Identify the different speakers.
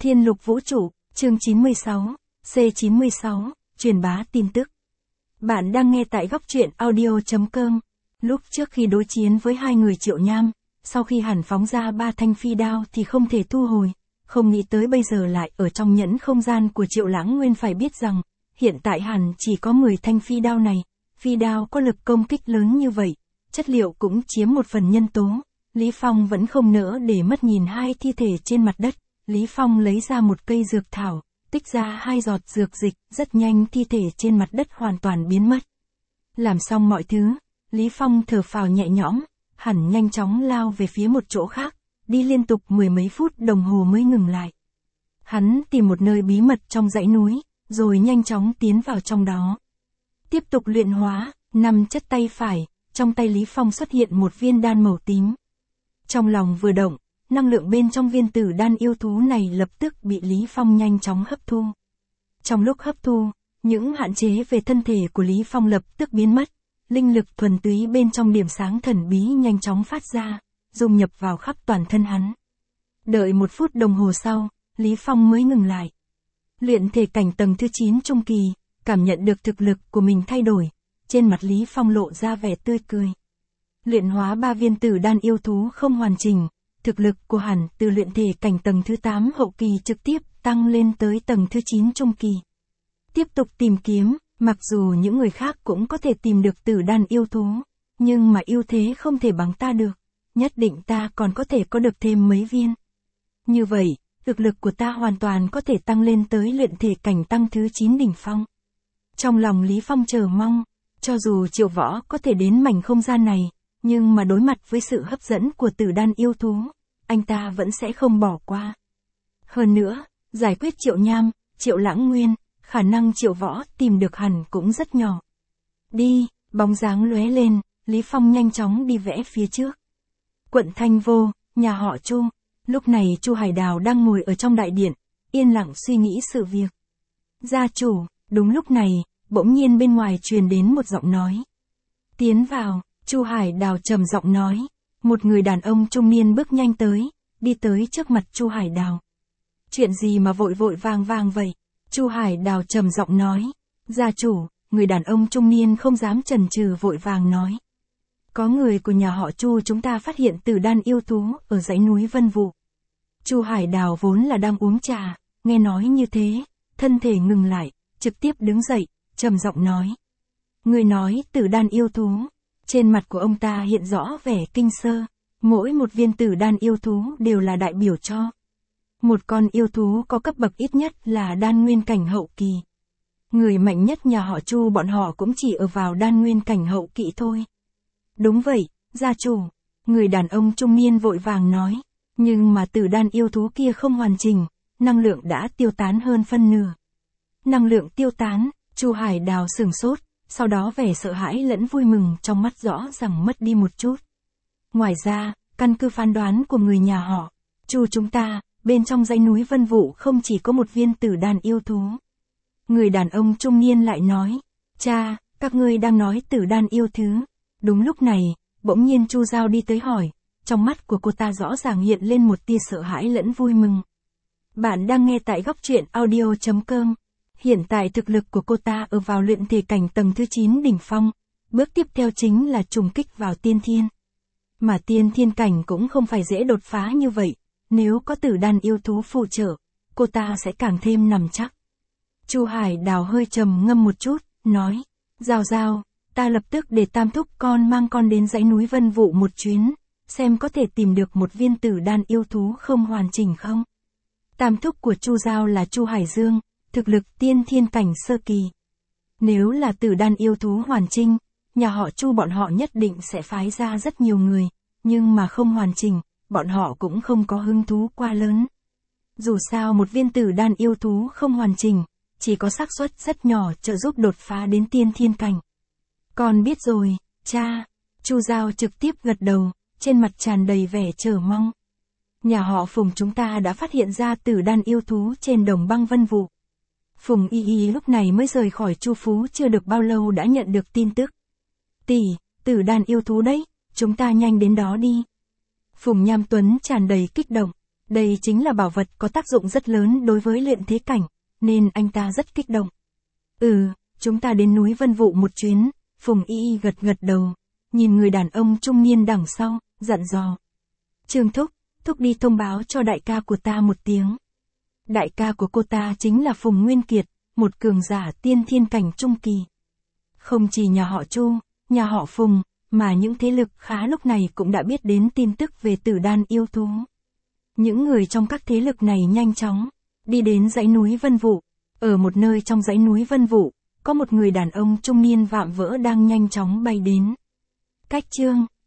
Speaker 1: Thiên Lục Vũ Trụ, chương 96, C96, truyền bá tin tức. Bạn đang nghe tại góc truyện audio.com. Lúc trước khi đối chiến với hai người Triệu Nham, sau khi hắn phóng ra 3 thanh phi đao thì không thể thu hồi, không nghĩ tới bây giờ lại ở trong nhẫn không gian của Triệu Lãng Nguyên. Phải biết rằng, hiện tại hắn chỉ có 10 thanh phi đao này, phi đao có lực công kích lớn như vậy, chất liệu cũng chiếm một phần nhân tố. Lý Phong vẫn không nỡ để mất nhìn hai thi thể trên mặt đất. Lý Phong lấy ra một cây dược thảo, tích ra 2 giọt dược dịch, rất nhanh thi thể trên mặt đất hoàn toàn biến mất. Làm xong mọi thứ, Lý Phong thở phào nhẹ nhõm, hẳn nhanh chóng lao về phía một chỗ khác, đi liên tục 10 mấy phút đồng hồ mới ngừng lại. Hắn tìm một nơi bí mật trong dãy núi, rồi nhanh chóng tiến vào trong đó. Tiếp tục luyện hóa, nằm chất tay phải, trong tay Lý Phong xuất hiện một viên đan màu tím. Trong lòng vừa động, năng lượng bên trong viên tử đan yêu thú này lập tức bị Lý Phong nhanh chóng hấp thu. Trong lúc hấp thu, những hạn chế về thân thể của Lý Phong lập tức biến mất, linh lực thuần túy bên trong điểm sáng thần bí nhanh chóng phát ra, dung nhập vào khắp toàn thân hắn. Đợi 1 phút đồng hồ sau, Lý Phong mới ngừng lại. Luyện thể cảnh tầng thứ 9 trung kỳ, cảm nhận được thực lực của mình thay đổi, trên mặt Lý Phong lộ ra vẻ tươi cười. Luyện hóa 3 viên tử đan yêu thú không hoàn chỉnh, thực lực của hắn từ luyện thể cảnh tầng thứ 8 hậu kỳ trực tiếp tăng lên tới tầng thứ 9 trung kỳ. Tiếp tục tìm kiếm, mặc dù những người khác cũng có thể tìm được tử đan yêu thú, nhưng mà ưu thế không thể bằng ta được, nhất định ta còn có thể có được thêm mấy viên. Như vậy, thực lực của ta hoàn toàn có thể tăng lên tới luyện thể cảnh tăng thứ 9 đỉnh phong. Trong lòng Lý Phong chờ mong, cho dù Triệu Võ có thể đến mảnh không gian này, nhưng mà đối mặt với sự hấp dẫn của tử đan yêu thú, anh ta vẫn sẽ không bỏ qua. Hơn nữa, giải quyết Triệu Nham, Triệu Lãng Nguyên, khả năng Triệu Võ tìm được hẳn cũng rất nhỏ. Đi, bóng dáng lóe lên, Lý Phong nhanh chóng đi vẽ phía trước. Quận Thanh Vô, nhà họ Chu. Lúc này Chu Hải Đào đang ngồi ở trong đại điện, yên lặng suy nghĩ sự việc. Gia chủ, đúng lúc này, bỗng nhiên bên ngoài truyền đến một giọng nói. Tiến vào, Chu Hải Đào trầm giọng nói. Một người đàn ông trung niên bước nhanh tới, đi tới trước mặt Chu Hải Đào. Chuyện gì mà vội vội vàng vàng vậy? Chu Hải Đào trầm giọng nói. Gia chủ, người đàn ông trung niên không dám chần chừ vội vàng nói. Có người của nhà họ Chu chúng ta phát hiện tử đan yêu thú ở dãy núi Vân Vụ. Chu Hải Đào vốn là đang uống trà, nghe nói như thế, thân thể ngừng lại, trực tiếp đứng dậy, trầm giọng nói. Người nói tử đan yêu thú. Trên mặt của ông ta hiện rõ vẻ kinh sơ, mỗi một viên tử đan yêu thú đều là đại biểu cho một con yêu thú có cấp bậc ít nhất là đan nguyên cảnh hậu kỳ. Người mạnh nhất nhà họ Chu bọn họ cũng chỉ ở vào đan nguyên cảnh hậu kỳ thôi. Đúng vậy, gia chủ, người đàn ông trung niên vội vàng nói, nhưng mà tử đan yêu thú kia không hoàn chỉnh, năng lượng đã tiêu tán hơn phân nửa. Năng lượng tiêu tán, Chu Hải Đào sửng sốt. Sau đó vẻ sợ hãi lẫn vui mừng trong mắt rõ ràng mất đi một chút. Ngoài ra, căn cứ phán đoán của người nhà họ Chu chúng ta, bên trong dãy núi Vân Vụ không chỉ có một viên tử đan yêu thú. Người đàn ông trung niên lại nói, cha, các ngươi đang nói tử đan yêu thứ. Đúng lúc này, bỗng nhiên Chu Giao đi tới hỏi, trong mắt của cô ta rõ ràng hiện lên một tia sợ hãi lẫn vui mừng. Bạn đang nghe tại góc truyện audio.com. Hiện tại thực lực của cô ta ở vào luyện thể cảnh tầng thứ 9 đỉnh phong, bước tiếp theo chính là trùng kích vào tiên thiên. Mà tiên thiên cảnh cũng không phải dễ đột phá như vậy, nếu có tử đan yêu thú phụ trợ, cô ta sẽ càng thêm nằm chắc. Chu Hải Đào hơi trầm ngâm một chút, nói, Giao Giao, ta lập tức để Tam thúc con mang con đến dãy núi Vân Vụ một chuyến, xem có thể tìm được một viên tử đan yêu thú không hoàn chỉnh không. Tam thúc của Chu Giao là Chu Hải Dương. Thực lực tiên thiên cảnh sơ kỳ. Nếu là tử đan yêu thú hoàn chỉnh, nhà họ Chu bọn họ nhất định sẽ phái ra rất nhiều người, nhưng mà không hoàn chỉnh, bọn họ cũng không có hứng thú quá lớn. Dù sao một viên tử đan yêu thú không hoàn chỉnh, chỉ có xác suất rất nhỏ trợ giúp đột phá đến tiên thiên cảnh. Con biết rồi, cha. Chu Giao trực tiếp gật đầu, trên mặt tràn đầy vẻ chờ mong. Nhà họ Phùng chúng ta đã phát hiện ra tử đan yêu thú trên đồng băng Vân Vụ. Phùng Y Y lúc này mới rời khỏi Chu Phú chưa được bao lâu đã nhận được tin tức. Tỷ, tử đan yêu thú đấy, chúng ta nhanh đến đó đi. Phùng Nham Tuấn tràn đầy kích động. Đây chính là bảo vật có tác dụng rất lớn đối với luyện thế cảnh, nên anh ta rất kích động. Chúng ta đến núi Vân Vũ một chuyến, Phùng Y Y gật gật đầu, nhìn người đàn ông trung niên đằng sau, dặn dò. Trương Thúc, Thúc đi thông báo cho đại ca của ta một tiếng. Đại ca của cô ta chính là Phùng Nguyên Kiệt, một cường giả tiên thiên cảnh trung kỳ. Không chỉ nhà họ Chu, nhà họ Phùng, mà những thế lực khá lúc này cũng đã biết đến tin tức về tử đan yêu thú. Những người trong các thế lực này nhanh chóng đi đến dãy núi Vân Vũ. Ở một nơi trong dãy núi Vân Vũ, có một người đàn ông trung niên vạm vỡ đang nhanh chóng bay đến. Cách chương